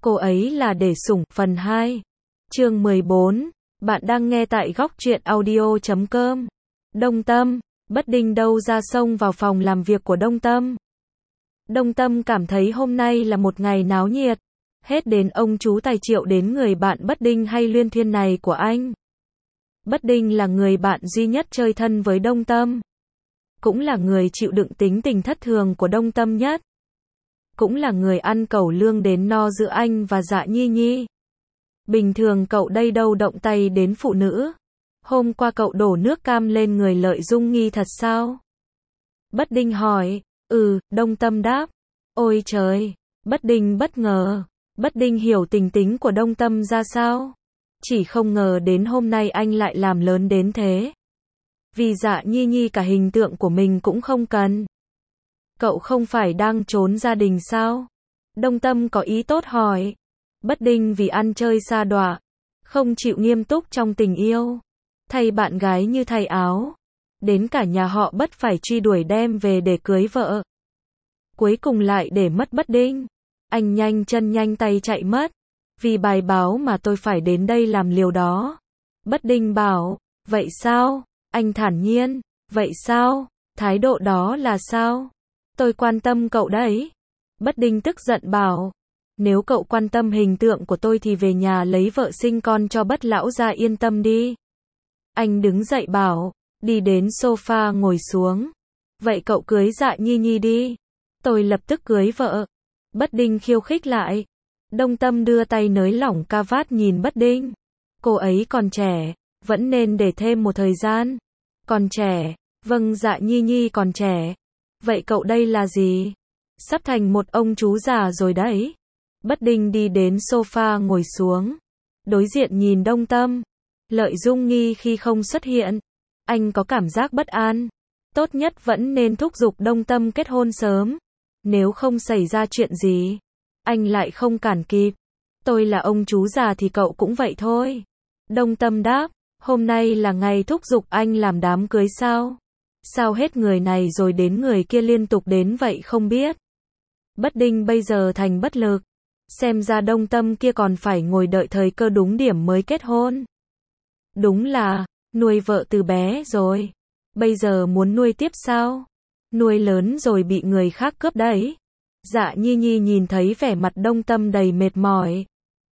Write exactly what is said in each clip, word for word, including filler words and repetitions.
Cô ấy là để sủng, phần hai. Chương mười bốn. Bạn đang nghe tại góc truyện audio chấm com. Đông Tâm, Bất Đinh đâu ra xông vào phòng làm việc của Đông Tâm. Đông Tâm cảm thấy hôm nay là một ngày náo nhiệt. Hết đến ông chú tài triệu đến người bạn Bất Đinh hay Luyên Thuyên này của anh. Bất Đinh là người bạn duy nhất chơi thân với Đông Tâm. Cũng là người chịu đựng tính tình thất thường của Đông Tâm nhất. Cũng là người ăn cẩu lương đến no giữa anh và Dạ Nhi Nhi. Bình thường cậu đây đâu động tay đến phụ nữ. Hôm qua cậu đổ nước cam lên người Lợi Dung Nghi thật sao? Bất Đinh hỏi. Ừ, Đông Tâm đáp. Ôi trời, Bất Đinh bất ngờ. Bất Đinh hiểu tình tính của Đông Tâm ra sao. Chỉ không ngờ đến hôm nay anh lại làm lớn đến thế. Vì Dạ Nhi Nhi cả hình tượng của mình cũng không cần. Cậu không phải đang trốn gia đình sao? Đông Tâm có ý tốt hỏi. Bất Đinh vì ăn chơi sa đọa, không chịu nghiêm túc trong tình yêu. Thay bạn gái như thay áo. Đến cả nhà họ Bất phải truy đuổi đem về để cưới vợ. Cuối cùng lại để mất Bất Đinh. Anh nhanh chân nhanh tay chạy mất. Vì bài báo mà tôi phải đến đây làm liều đó. Bất Đinh bảo. Vậy sao? Anh thản nhiên. Vậy sao? Thái độ đó là sao? Tôi quan tâm cậu đấy. Bất Đinh tức giận bảo. Nếu cậu quan tâm hình tượng của tôi thì về nhà lấy vợ sinh con cho Bất lão gia yên tâm đi. Anh đứng dậy bảo. Đi đến sofa ngồi xuống. Vậy cậu cưới Dạ Nhi Nhi đi. Tôi lập tức cưới vợ. Bất Đinh khiêu khích lại. Đông Tâm đưa tay nới lỏng ca vát nhìn Bất Đinh. Cô ấy còn trẻ, vẫn nên để thêm một thời gian. Còn trẻ, vâng Dạ Nhi Nhi còn trẻ. Vậy cậu đây là gì? Sắp thành một ông chú già rồi đấy. Bất Đinh đi đến sofa ngồi xuống. Đối diện nhìn Đông Tâm. Lợi Dung Nghi khi không xuất hiện. Anh có cảm giác bất an. Tốt nhất vẫn nên thúc giục Đông Tâm kết hôn sớm. Nếu không xảy ra chuyện gì, anh lại không cản kịp. Tôi là ông chú già thì cậu cũng vậy thôi. Đông Tâm đáp. Hôm nay là ngày thúc giục anh làm đám cưới sao? Sao hết người này rồi đến người kia liên tục đến vậy không biết. Bất Đinh bây giờ thành bất lực. Xem ra Đông Tâm kia còn phải ngồi đợi thời cơ đúng điểm mới kết hôn. Đúng là, nuôi vợ từ bé rồi. Bây giờ muốn nuôi tiếp sao? Nuôi lớn rồi bị người khác cướp đấy. Dạ Nhi Nhi nhìn thấy vẻ mặt Đông Tâm đầy mệt mỏi.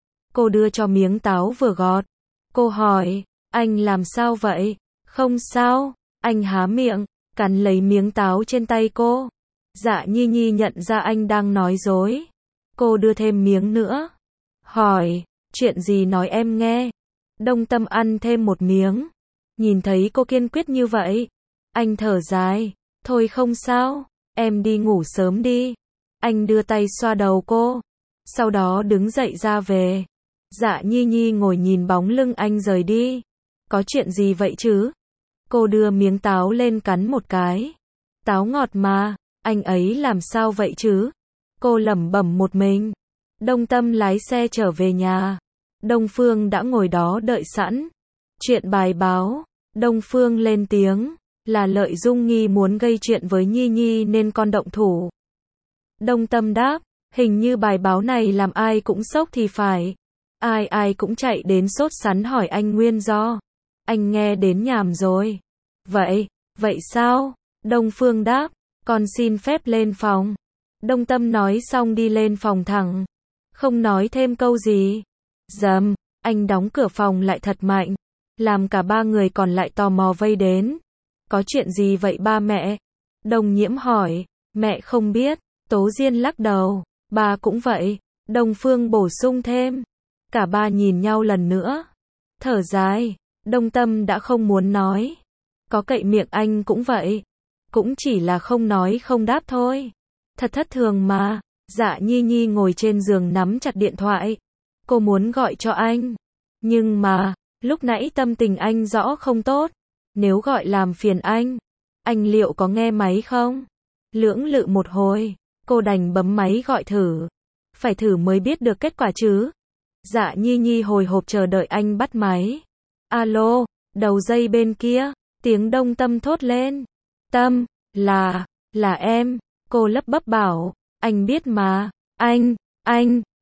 Cô đưa cho miếng táo vừa gọt. Cô hỏi, anh làm sao vậy? Không sao. Anh há miệng, cắn lấy miếng táo trên tay cô. Dạ Nhi Nhi nhận ra anh đang nói dối. Cô đưa thêm miếng nữa. Hỏi, chuyện gì nói em nghe. Đông Tâm ăn thêm một miếng. Nhìn thấy cô kiên quyết như vậy. Anh thở dài. Thôi không sao, em đi ngủ sớm đi. Anh đưa tay xoa đầu cô. Sau đó đứng dậy ra về. Dạ Nhi Nhi ngồi nhìn bóng lưng anh rời đi. Có chuyện gì vậy chứ? Cô đưa miếng táo lên cắn một cái. Táo ngọt mà, anh ấy làm sao vậy chứ? Cô lẩm bẩm một mình. Đông Tâm lái xe trở về nhà. Đông Phương đã ngồi đó đợi sẵn. Chuyện bài báo. Đông Phương lên tiếng. Là Lợi Dung Nghi muốn gây chuyện với Nhi Nhi nên con động thủ. Đông Tâm đáp. Hình như bài báo này làm ai cũng sốc thì phải. Ai ai cũng chạy đến sốt sắn hỏi anh nguyên do. Anh nghe đến nhàm rồi. Vậy, vậy sao? Đông Phương đáp. Con xin phép lên phòng. Đông Tâm nói xong đi lên phòng thẳng. Không nói thêm câu gì. Dầm, anh đóng cửa phòng lại thật mạnh. Làm cả ba người còn lại tò mò vây đến. Có chuyện gì vậy ba mẹ? Đông Nhiễm hỏi. Mẹ không biết. Tố Diên lắc đầu. Ba cũng vậy. Đông Phương bổ sung thêm. Cả ba nhìn nhau lần nữa. Thở dài. Đông Tâm đã không muốn nói. Có cậy miệng anh cũng vậy. Cũng chỉ là không nói không đáp thôi. Thật thất thường mà. Dạ Nhi Nhi ngồi trên giường nắm chặt điện thoại. Cô muốn gọi cho anh. Nhưng mà, lúc nãy tâm tình anh rõ không tốt. Nếu gọi làm phiền anh, anh liệu có nghe máy không? Lưỡng lự một hồi, cô đành bấm máy gọi thử. Phải thử mới biết được kết quả chứ. Dạ Nhi Nhi hồi hộp chờ đợi anh bắt máy. Alo, đầu dây bên kia, tiếng Đông Tâm thốt lên. Tâm, là, là em, cô lắp bắp bảo. Anh biết mà, anh, anh,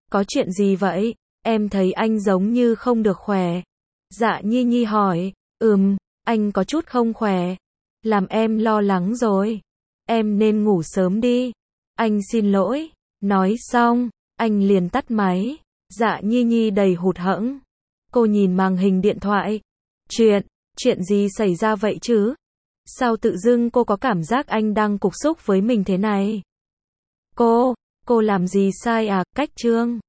Có chuyện gì vậy? Em thấy anh giống như không được khỏe. Dạ Nhi Nhi hỏi. Ừm, anh có chút không khỏe. Làm em lo lắng rồi. Em nên ngủ sớm đi. Anh xin lỗi. Nói xong, anh liền tắt máy. Dạ Nhi Nhi đầy hụt hẫng. Cô nhìn màn hình điện thoại. Chuyện, chuyện gì xảy ra vậy chứ? Sao tự dưng cô có cảm giác anh đang cục súc với mình thế này? Cô, cô làm gì sai à? Cách Trương